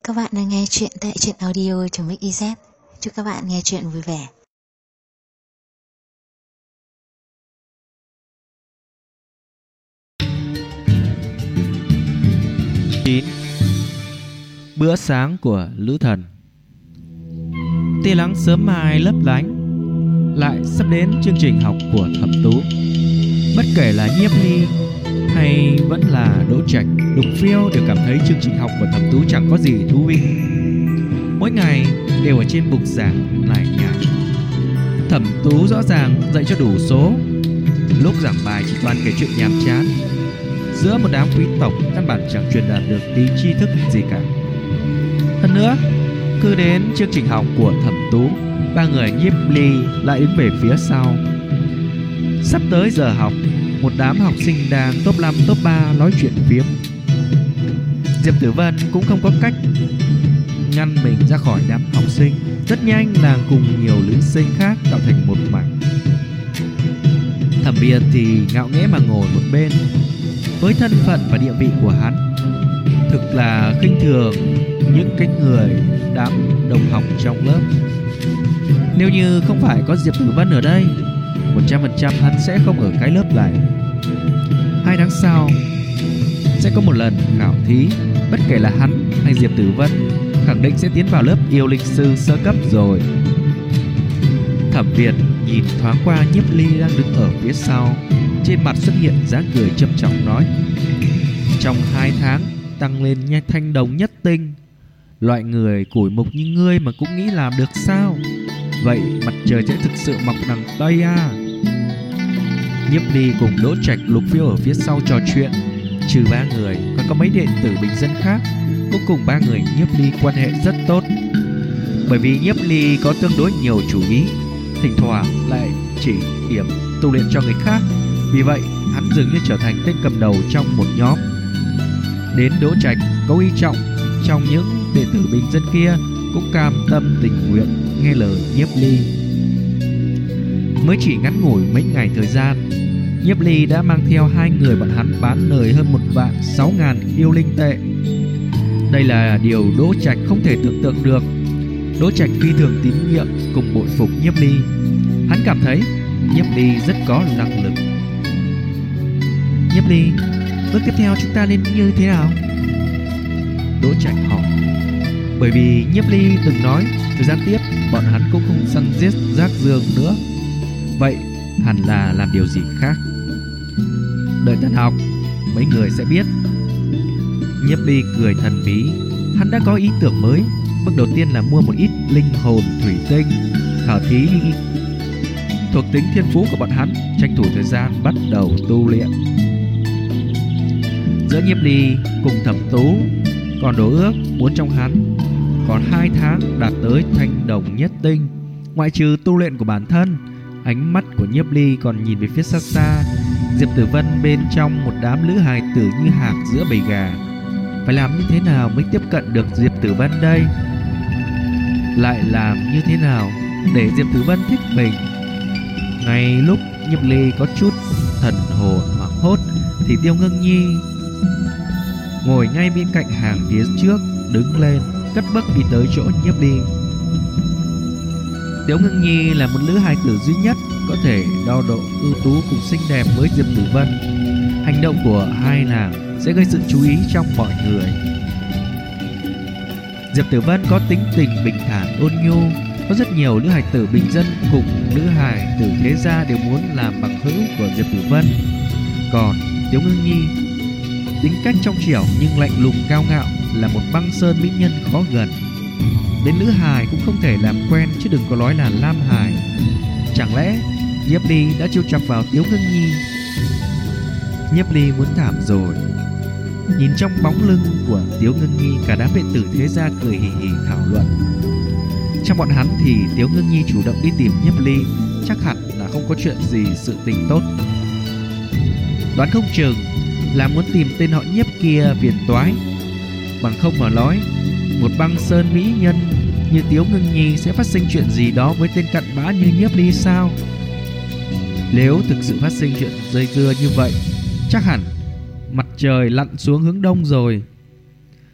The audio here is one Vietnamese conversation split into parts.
Các bạn đang nghe chuyện tại truyện audio.mix.iz. Chúc các bạn nghe chuyện vui vẻ. Bữa sáng của Lữ Thần. Tia nắng sớm mai lấp lánh, lại sắp đến chương trình học của Thẩm Tú. Bất kể là Nhiếp Ly hay vẫn là Đỗ Trạch, Lục Phiêu đều cảm thấy chương trình học của Thẩm Tú chẳng có gì thú vị. Mỗi ngày đều ở trên bục giảng lải nhải. Thẩm Tú rõ ràng dạy cho đủ số, lúc giảng bài chỉ toàn kể chuyện nhàm chán. Giữa một đám quý tộc căn bản chẳng truyền đạt được tí tri thức gì cả. Hơn nữa, cứ đến chương trình học của Thẩm Tú, ba người Nhiếp Ly lại đứng về phía sau. Sắp tới giờ học, một đám học sinh đang top 5 top 3 nói chuyện phiếm. Diệp Tử Vân cũng không có cách ngăn mình ra khỏi đám học sinh. Rất nhanh làng cùng nhiều nữ sinh khác tạo thành một mảnh. Thẩm Biệt thì ngạo nghễ mà ngồi một bên. Với thân phận và địa vị của hắn, thực là khinh thường những cái người đám đồng học trong lớp. Nếu như không phải có Diệp Tử Vân ở đây, 100% hắn sẽ không ở cái lớp này. 2 tháng sau sẽ có một lần khảo thí. Bất kể là hắn hay Diệp Tử Vân, khẳng định sẽ tiến vào lớp yêu linh sư sơ cấp rồi. Thẩm Việt nhìn thoáng qua Nhiếp Ly đang đứng ở phía sau, trên mặt xuất hiện dáng cười trầm trọng nói: trong 2 tháng tăng lên nha thanh đồng nhất tinh. Loại người củi mục như ngươi mà cũng nghĩ làm được sao? Vậy mặt trời sẽ thực sự mọc đằng Tây à? Nhiếp Ly cùng Đỗ Trạch, Lục Phiêu ở phía sau trò chuyện. Trừ 3 người, còn có mấy đệ tử bình dân khác cũng cùng 3 người Nhiếp Ly quan hệ rất tốt. Bởi vì Nhiếp Ly có tương đối nhiều chủ ý, thỉnh thoảng lại chỉ điểm tu luyện cho người khác. Vì vậy hắn dường như trở thành tên cầm đầu trong một nhóm. Đến Đỗ Trạch có uy trọng trong những đệ tử bình dân kia cũng cam tâm tình nguyện nghe lời Nhiếp Ly. Mới chỉ ngắn ngủi mấy ngày thời gian, Nhiếp Ly đã mang theo 2 người bọn hắn bán lời hơn 1.600.000 yêu linh tệ. Đây là điều Đỗ Trạch không thể tưởng tượng được. Đỗ Trạch phi thường tín nhiệm cùng bội phục Nhiếp Ly. Hắn cảm thấy Nhiếp Ly rất có năng lực. Nhiếp Ly, bước tiếp theo chúng ta nên như thế nào? Đỗ Trạch hỏi. Bởi vì Nhiếp Ly từng nói thời gian tiếp bọn hắn cũng không săn giết rác rưởi nữa. Vậy hẳn là làm điều gì khác. Đợi tan học mấy người sẽ biết. Nhiếp Ly cười thần bí. Hắn đã có ý tưởng mới. Bước đầu tiên là mua một ít linh hồn thủy tinh, khảo thí thuộc tính thiên phú của bọn hắn, tranh thủ thời gian bắt đầu tu luyện. Giữa Nhiếp Ly cùng Thẩm Tú còn đổ ước muốn trong hắn còn 2 tháng đạt tới thanh đồng nhất tinh. Ngoại trừ tu luyện của bản thân, ánh mắt của Nhiếp Ly còn nhìn về phía xa xa. Diệp Tử Vân bên trong một đám nữ hài tử như hạc giữa bầy gà. Phải làm như thế nào mới tiếp cận được Diệp Tử Vân đây? Lại làm như thế nào để Diệp Tử Vân thích mình? Ngay lúc Nhiếp Ly có chút thần hồn hoảng hốt thì Tiêu Ngưng Nhi ngồi ngay bên cạnh hàng phía trước đứng lên, cất bước đi tới chỗ Nhiếp Ly. Tiêu Ngưng Nhi là một nữ hài tử duy nhất có thể đo độ ưu tú cùng xinh đẹp với Diệp Tử Vân. Hành động của hai nàng sẽ gây sự chú ý trong mọi người. Diệp Tử Vân có tính tình bình thản ôn nhu. Có rất nhiều nữ hài tử bình dân cùng nữ hài tử thế gia đều muốn làm bằng hữu của Diệp Tử Vân. Còn Tiêu Ngưng Nhi tính cách trong trẻo nhưng lạnh lùng cao ngạo, là một băng sơn mỹ nhân khó gần. Đến nữ hài cũng không thể làm quen, chứ đừng có nói là nam hài. Chẳng lẽ Nhiếp Ly đã chiêu chọc vào Tiêu Ngưng Nhi? Nhiếp Ly muốn thảm rồi. Nhìn trong bóng lưng của Tiêu Ngưng Nhi, cả đám đệ tử thế gia cười hì hì thảo luận. Trong bọn hắn thì Tiêu Ngưng Nhi chủ động đi tìm Nhiếp Ly, chắc hẳn là không có chuyện gì sự tình tốt. Đoán không chừng là muốn tìm tên họ Nhiếp kia phiền toái. Bằng không mà nói, một băng sơn mỹ nhân như Tiêu Ngưng Nhi sẽ phát sinh chuyện gì đó với tên cặn bã như Nhiếp Ly sao? Nếu thực sự phát sinh chuyện dây dưa như vậy, chắc hẳn mặt trời lặn xuống hướng đông rồi.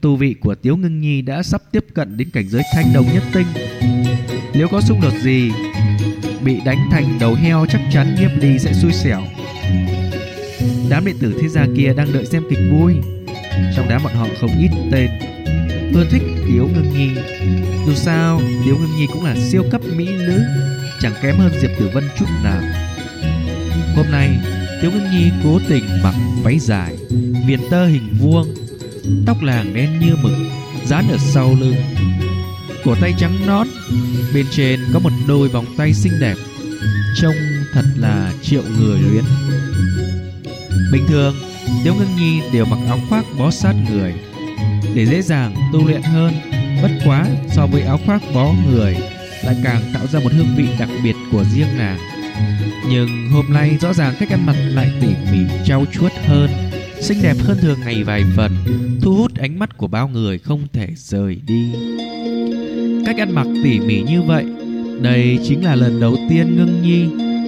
tu vị của Tiếu Ngưng Nhi đã sắp tiếp cận đến cảnh giới thanh đồng nhất tinh. Nếu có xung đột gì, bị đánh thành đầu heo chắc chắn Nhiếp Ly sẽ xui xẻo. Đám đệ tử thế gia kia đang đợi xem kịch vui. Trong đám bọn họ không ít tên ưa thích Tiếu Ngưng Nhi. Dù sao Tiếu Ngưng Nhi cũng là siêu cấp mỹ nữ, chẳng kém hơn Diệp Tử Vân chút nào. Hôm nay Tiếu Ngưng Nhi cố tình mặc váy dài, viền tơ hình vuông, tóc làng đen như mực, dán ở sau lưng, cổ tay trắng nõn, bên trên có một đôi vòng tay xinh đẹp, trông thật là triệu người luyến. Bình thường Tiếu Ngưng Nhi đều mặc áo khoác bó sát người để dễ dàng tu luyện hơn. Bất quá so với áo khoác bó người lại càng tạo ra một hương vị đặc biệt của riêng nàng. Nhưng hôm nay rõ ràng cách ăn mặc lại tỉ mỉ trau chuốt hơn, xinh đẹp hơn thường ngày vài phần, thu hút ánh mắt của bao người không thể rời đi. Cách ăn mặc tỉ mỉ như vậy, đây chính là lần đầu tiên Ngưng Nhi.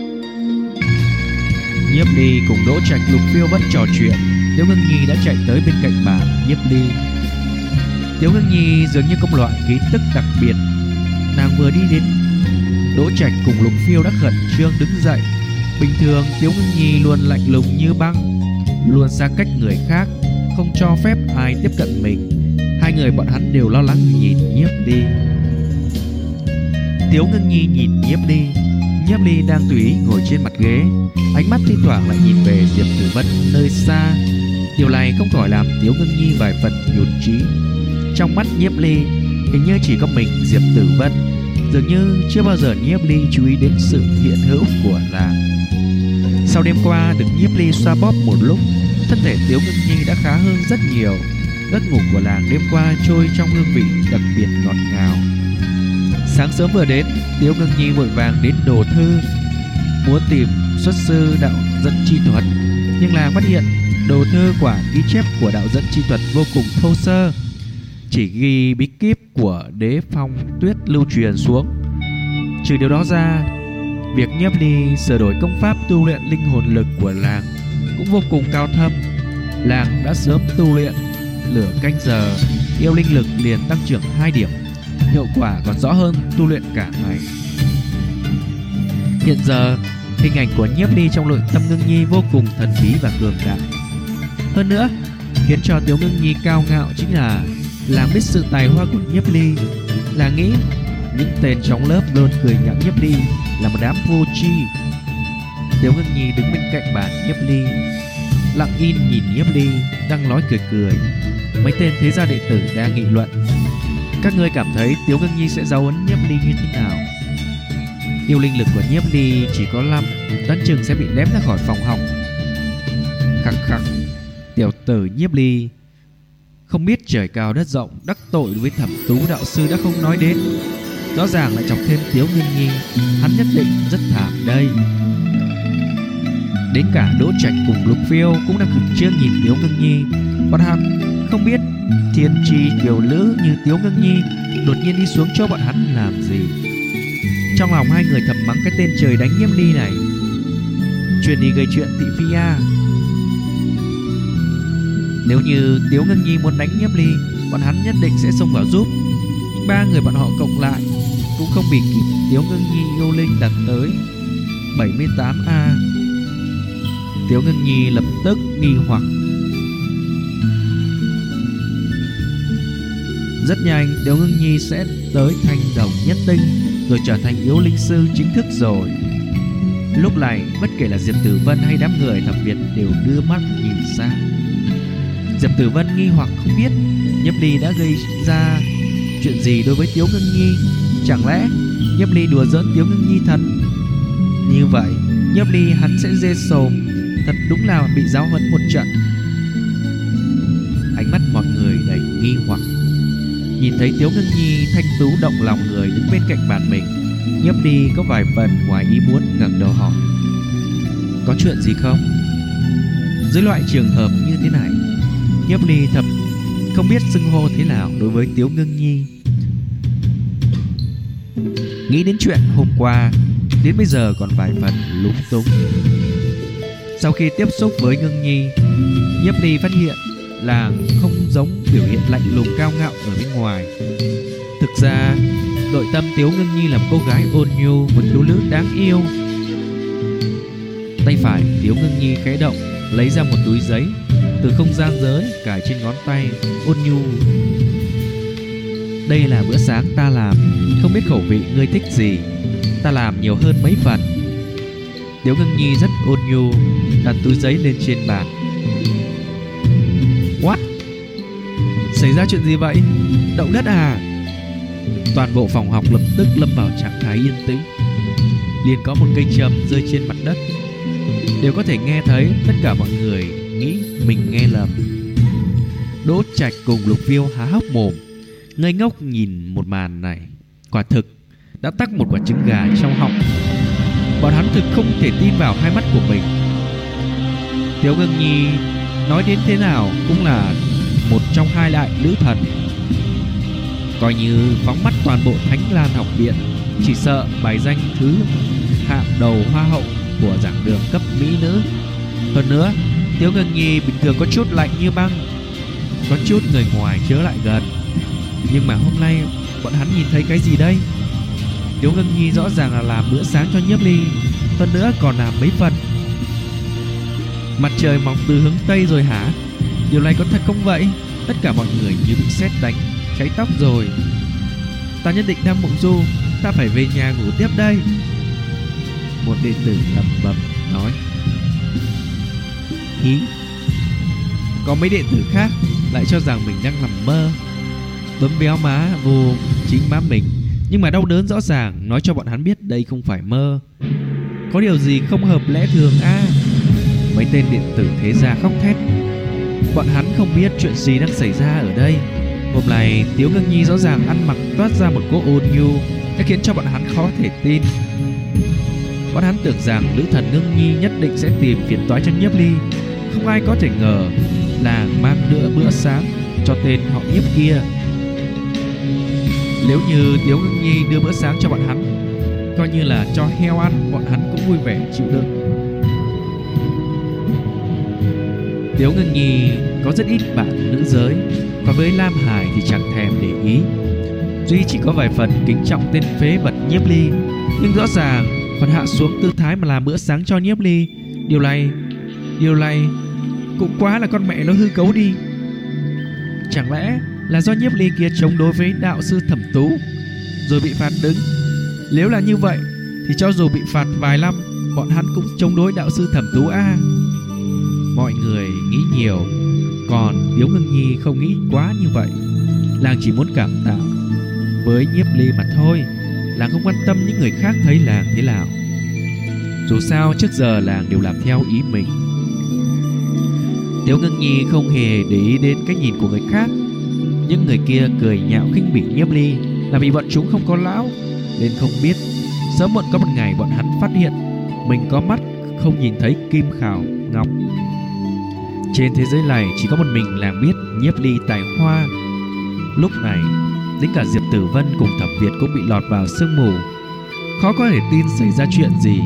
Nhiếp Ly cùng Đỗ Trạch, Lục Phiêu vẫn trò chuyện. Tiếu Ngưng Nhi đã chạy tới bên cạnh bàn Nhiếp Ly. Tiếu Ngưng Nhi dường như có một loại khí tức đặc biệt. Nàng vừa đi đến, Đỗ Trạch cùng Lục Phiêu đã khẩn trương đứng dậy. Bình thường Tiếu Ngưng Nhi luôn lạnh lùng như băng, luôn xa cách người khác, không cho phép ai tiếp cận mình. Hai người bọn hắn đều lo lắng nhìn Nhiếp Ly. Tiếu Ngưng Nhi nhìn Nhiếp Ly. Nhiếp Ly đang tùy ý ngồi trên mặt ghế, ánh mắt thi thoảng lại nhìn về Diệp Tử Vân nơi xa. Điều này không khỏi làm Tiếu Ngưng Nhi vài phần nhụt chí. Trong mắt Nhiếp Ly hình như chỉ có mình Diệp Tử Vân, dường như chưa bao giờ Nhiếp Ly chú ý đến sự hiện hữu của nàng. Sau đêm qua được Nhiếp Ly xoa bóp một lúc, thân thể Tiếu Ngưng Nhi đã khá hơn rất nhiều. Giấc ngủ của nàng đêm qua trôi trong hương vị đặc biệt ngọt ngào. Sáng sớm vừa đến, Tiếu Ngưng Nhi vội vàng đến Đồ Thư, muốn tìm xuất sư đạo dẫn chi thuật. Nhưng nàng phát hiện Đồ Thư quả ghi chép của đạo dẫn chi thuật vô cùng thô sơ, chỉ ghi bí kíp của Đế Phong Tuyết lưu truyền xuống. Trừ điều đó ra, việc Nhiếp Ly sửa đổi công pháp tu luyện linh hồn lực của nàng cũng vô cùng cao thâm. Nàng đã sớm tu luyện nửa canh giờ, yêu linh lực liền tăng trưởng 2 điểm, hiệu quả còn rõ hơn tu luyện cả ngày. Hiện giờ hình ảnh của Nhiếp Ly trong nội tâm Ngưng Nhi vô cùng thần bí và cường đại. Hơn nữa, khiến cho Tiếu Ngưng Nhi cao ngạo chính là nàng biết sự tài hoa của Nhiếp Ly. Là nghĩ những tên trong lớp luôn cười nhạo Nhiếp Ly là một đám vô tri. Tiếu Ngưng Nhi đứng bên cạnh bàn Nhiếp Ly, lặng im nhìn Nhiếp Ly đang nói cười cười. Mấy tên thế gia đệ tử đang nghị luận. Các ngươi cảm thấy Tiếu Ngưng Nhi sẽ giáo huấn Nhiếp Ly như thế nào? Yêu linh lực của Nhiếp Ly chỉ có 5, đoán chừng sẽ bị ném ra khỏi phòng học. Khắc khắc, tiểu tử Nhiếp Ly không biết trời cao đất rộng, đắc tội với Thẩm Tú đạo sư đã không nói đến, rõ ràng lại chọc thêm Tiếu Ngưng Nhi, hắn nhất định rất thảm đây. Đến cả Đỗ Trạch cùng Lục Phiêu cũng đang khẩn trương nhìn Tiếu Ngưng Nhi. Bọn hắn không biết thiên tri kiều nữ như Tiếu Ngưng Nhi đột nhiên đi xuống cho bọn hắn làm gì. Trong lòng hai người thầm mắng cái tên trời đánh Nhiếp Ly này, chuyên đi gây chuyện thị phi à. Nếu như Tiếu Ngưng Nhi muốn đánh Nhiếp Ly, bọn hắn nhất định sẽ xông vào giúp. Nhưng ba người bọn họ cộng lại cũng không bị kịp Tiếu Ngưng Nhi yêu linh đạt tới 78A. Tiếu Ngưng Nhi lập tức nghi hoặc. Rất nhanh Tiếu Ngưng Nhi sẽ tới thanh đồng nhất tinh, rồi trở thành yếu linh sư chính thức rồi. Lúc này bất kể là Diệp Tử Vân hay đám người Thẩm Việt đều đưa mắt nhìn sang. Diệp Tử Vân nghi hoặc không biết Nhiếp Ly đã gây ra chuyện gì đối với Tiếu Ngưng Nhi. Chẳng lẽ Nhiếp Ly đùa giỡn Tiếu Ngưng Nhi thật? Như vậy Nhiếp Ly hắn sẽ dê sồm, thật đúng là bị giáo huấn một trận. Ánh mắt mọi người đầy nghi hoặc. Nhìn thấy Tiếu Ngưng Nhi thanh tú động lòng người đứng bên cạnh bàn mình, Nhiếp Ly có vài phần ngoài ý muốn ngẩng đầu hỏi: có chuyện gì không? Dưới loại trường hợp như thế này, Nhiếp Ly thật không biết xưng hô thế nào đối với Tiếu Ngưng Nhi. Nghĩ đến chuyện hôm qua, đến bây giờ còn vài phần lúng túng. Sau khi tiếp xúc với Ngưng Nhi, Nhiếp Ly phát hiện làng không giống biểu hiện lạnh lùng cao ngạo ở bên ngoài. Thực ra nội tâm Tiếu Ngưng Nhi là một cô gái ôn nhu, một thiếu nữ đáng yêu. Tay phải Tiếu Ngưng Nhi khẽ động, lấy ra một túi giấy từ không gian giới cài trên ngón tay, ôn nhu: "Đây là bữa sáng ta làm, không biết khẩu vị ngươi thích gì, ta làm nhiều hơn mấy phần." Tiếu Ngưng Nhi rất ôn nhu đặt túi giấy lên trên bàn. What? Xảy ra chuyện gì vậy? Động đất à? Toàn bộ phòng học lập tức lâm vào trạng thái yên tĩnh. Liền có một cây châm rơi trên mặt đất. Đều có thể nghe thấy tất cả mọi người nghĩ mình nghe lầm. Đỗ Trạch cùng Lục Viêu há hốc mồm, ngây ngốc nhìn một màn này. Quả thực đã tắc một quả trứng gà trong họng. Bọn hắn thực không thể tin vào hai mắt của mình. Tiếu Ngưng Nhi nói đến thế nào cũng là một trong hai đại nữ thần. Coi như phóng mắt toàn bộ Thánh Lan học viện, chỉ sợ bài danh thứ hạng đầu hoa hậu của giảng đường cấp mỹ nữ. Hơn nữa, Tiếu Ngưng Nhi bình thường có chút lạnh như băng, có chút người ngoài chớ lại gần. Nhưng mà hôm nay bọn hắn nhìn thấy cái gì đây? Tiếu Ngưng Nhi rõ ràng là làm bữa sáng cho Nhiếp Ly, hơn nữa còn làm mấy phần. Mặt trời mọc từ hướng Tây rồi hả? Điều này có thật không vậy? Tất cả mọi người như bị sét đánh, cháy tóc rồi. Ta nhất định đang mộng du, ta phải về nhà ngủ tiếp đây. Một đệ tử lẩm bẩm nói. Hí. Có mấy đệ tử khác lại cho rằng mình đang nằm mơ, bấm béo má vô chính má mình. Nhưng mà đau đớn rõ ràng nói cho bọn hắn biết đây không phải mơ. Có điều gì không hợp lẽ thường a? Mấy tên điện tử thế gia khóc thét. Bọn hắn không biết chuyện gì đang xảy ra ở đây. Hôm nay Tiếu Ngưng Nhi rõ ràng ăn mặc toát ra một cỗ ôn nhu, đã khiến cho bọn hắn khó thể tin. Bọn hắn tưởng rằng nữ thần Ngưng Nhi nhất định sẽ tìm phiền toái cho Nhiếp Ly. Không ai có thể ngờ là mang nữa bữa sáng cho tên họ Nhiếp kia. Nếu như Tiếu Ngưng Nhi đưa bữa sáng cho bọn hắn, coi như là cho heo ăn, bọn hắn cũng vui vẻ chịu đựng. Tiếu Ngưng Nhi có rất ít bạn nữ giới, còn với Lam Hải thì chẳng thèm để ý. Duy chỉ có vài phần kính trọng tên phế vật Nhiếp Ly, nhưng rõ ràng còn hạ xuống tư thái mà làm bữa sáng cho Nhiếp Ly. Điều này cũng quá là con mẹ nó hư cấu đi. Chẳng lẽ là do Nhiếp Ly kia chống đối với đạo sư Thẩm Tú rồi bị phạt đứng? Nếu là như vậy thì cho dù bị phạt vài năm, bọn hắn cũng chống đối đạo sư Thẩm Tú a. Mọi người nghĩ nhiều, còn Tiếu Ngưng Nhi không nghĩ quá như vậy. Làng chỉ muốn cảm tạ với Nhiếp Ly mà thôi. Làng không quan tâm những người khác thấy làng thế nào. Dù sao trước giờ làng đều làm theo ý mình. Tiếu Ngưng Nhi không hề để ý đến cái nhìn của người khác. Những người kia cười nhạo khinh bỉ Nhiếp Ly là vì bọn chúng không có lão, nên không biết sớm muộn có một ngày bọn hắn phát hiện mình có mắt không nhìn thấy kim khảo ngọc. Trên thế giới này chỉ có một mình làng biết Nhiếp Ly tài hoa. Lúc này đến cả Diệp Tử Vân cùng Thẩm Việt cũng bị lọt vào sương mù, khó có thể tin xảy ra chuyện gì.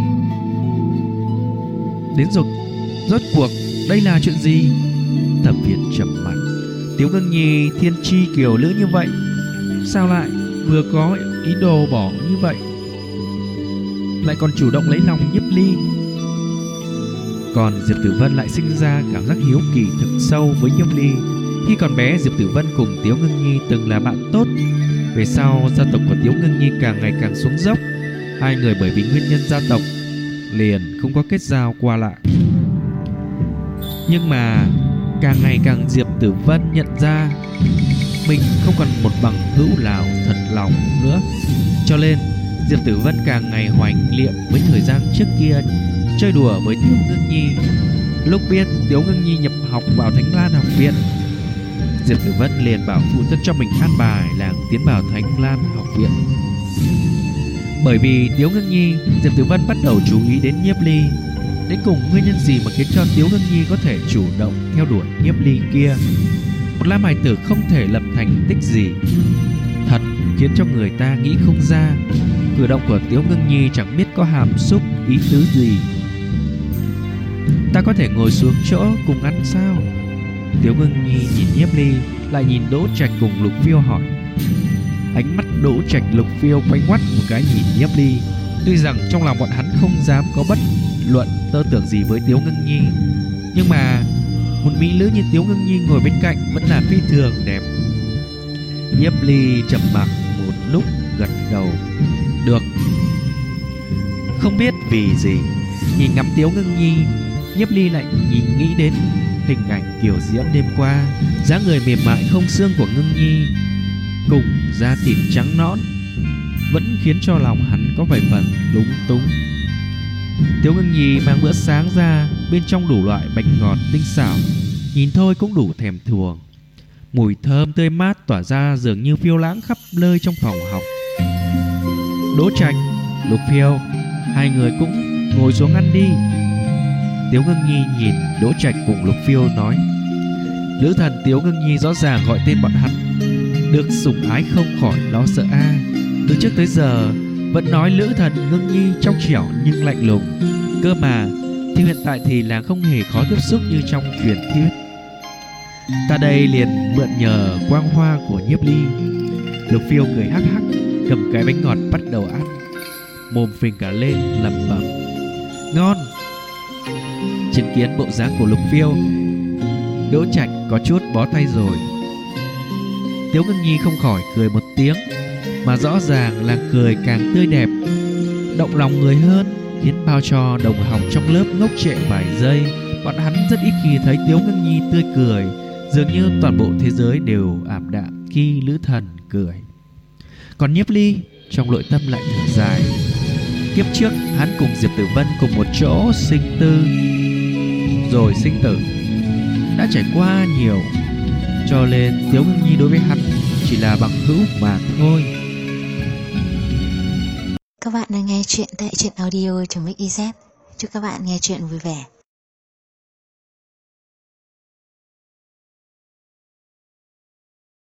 Đến rồi, rốt cuộc đây là chuyện gì? Thẩm Việt trầm mặt. Tiếu Ngưng Nhi thiên chi kiều nữ như vậy, sao lại vừa có ý đồ bỏ như vậy, lại còn chủ động lấy lòng Nhiếp Ly? Còn Diệp Tử Vân lại sinh ra cảm giác hiếu kỳ thực sâu với Nhiếp Ly. Khi còn bé, Diệp Tử Vân cùng Tiếu Ngưng Nhi từng là bạn tốt. Về sau, gia tộc của Tiếu Ngưng Nhi càng ngày càng xuống dốc. Hai người bởi vì nguyên nhân gia tộc liền không có kết giao qua lại. Nhưng mà càng ngày càng Diệp Tử Vân nhận ra mình không còn một bằng hữu nào thật lòng nữa. Cho nên Diệp Tử Vân càng ngày hoài niệm với thời gian trước kia chơi đùa với Tiếu Ngưng Nhi. Lúc biết Tiếu Ngưng Nhi nhập học vào Thánh Lan học viện, Diệp Tử Vân liền bảo phụ thân cho mình an bài làng tiến vào Thánh Lan học viện. Bởi vì Tiếu Ngưng Nhi, Diệp Tử Vân bắt đầu chú ý đến Nhiếp Ly. Đến cùng nguyên nhân gì mà khiến cho Tiếu Ngưng Nhi có thể chủ động theo đuổi Nhiếp Ly kia? Một Lam Hải tử không thể lập thành tích gì, thật khiến cho người ta nghĩ không ra. Cử động của Tiếu Ngưng Nhi chẳng biết có hàm xúc ý tứ gì. Ta có thể ngồi xuống chỗ cùng ăn sao? Tiếu Ngưng Nhi nhìn Nhiếp Ly, lại nhìn Đỗ Trạch cùng Lục Phiêu hỏi. Ánh mắt Đỗ Trạch, Lục Phiêu quay ngoắt một cái nhìn Nhiếp Ly. Tuy rằng trong lòng bọn hắn không dám có bất luận tơ tưởng gì với Tiếu Ngưng Nhi, nhưng mà một mỹ nữ như Tiếu Ngưng Nhi ngồi bên cạnh vẫn là phi thường đẹp. Nhiếp Ly trầm mặc một lúc, gật đầu. Được. Không biết vì gì, nhìn ngắm Tiếu Ngưng Nhi, Nhiếp Ly lại nghĩ đến hình ảnh Kiều Diễm đêm qua, dáng người mềm mại không xương của Ngưng Nhi cùng da thịt trắng nõn, vẫn khiến cho lòng hắn có vài phần lúng túng. Tiếu Ngưng Nhi mang bữa sáng ra, bên trong đủ loại bánh ngọt tinh xảo, nhìn thôi cũng đủ thèm thuồng. Mùi thơm tươi mát tỏa ra dường như phiêu lãng khắp nơi trong phòng học. Đỗ Trạch, Lục Phiêu, hai người cũng ngồi xuống ăn đi. Tiếu Ngưng Nhi nhìn Đỗ Trạch cùng Lục Phiêu nói. Nữ thần Tiếu Ngưng Nhi rõ ràng gọi tên bọn hắn, được sủng ái không khỏi lo sợ a. Từ trước tới giờ vẫn nói nữ thần Ngưng Nhi trong trẻo nhưng lạnh lùng, cơ mà thì hiện tại thì là không hề khó tiếp xúc như trong truyền thuyết. Ta đây liền mượn nhờ quang hoa của Nhiếp Ly. Lục Phiêu cười hắc hắc, cầm cái bánh ngọt bắt đầu ăn, mồm phình cả lên lẩm bẩm ngon. Chứng kiến bộ dáng của Lục Phiêu, Đỗ Trạch có chút bó tay rồi. Tiếu Ngưng Nhi không khỏi cười một tiếng, mà rõ ràng là cười càng tươi đẹp, động lòng người hơn, khiến bao cho đồng học trong lớp ngốc trệ vài giây. Bọn hắn rất ít khi thấy Tiếu Ngưng Nhi tươi cười, dường như toàn bộ thế giới đều ảm đạm khi nữ thần cười. Còn Nhiếp Ly trong nội tâm lại thở dài. Kiếp trước hắn cùng Diệp Tử Vân cùng một chỗ sinh tư rồi sinh tử, đã trải qua nhiều, cho nên Tiếu Ngưng Nhi đối với hắn chỉ là bằng hữu mà thôi. Các bạn đang nghe chuyện tại truyện audio.mix.iz. Chúc các bạn nghe chuyện vui vẻ.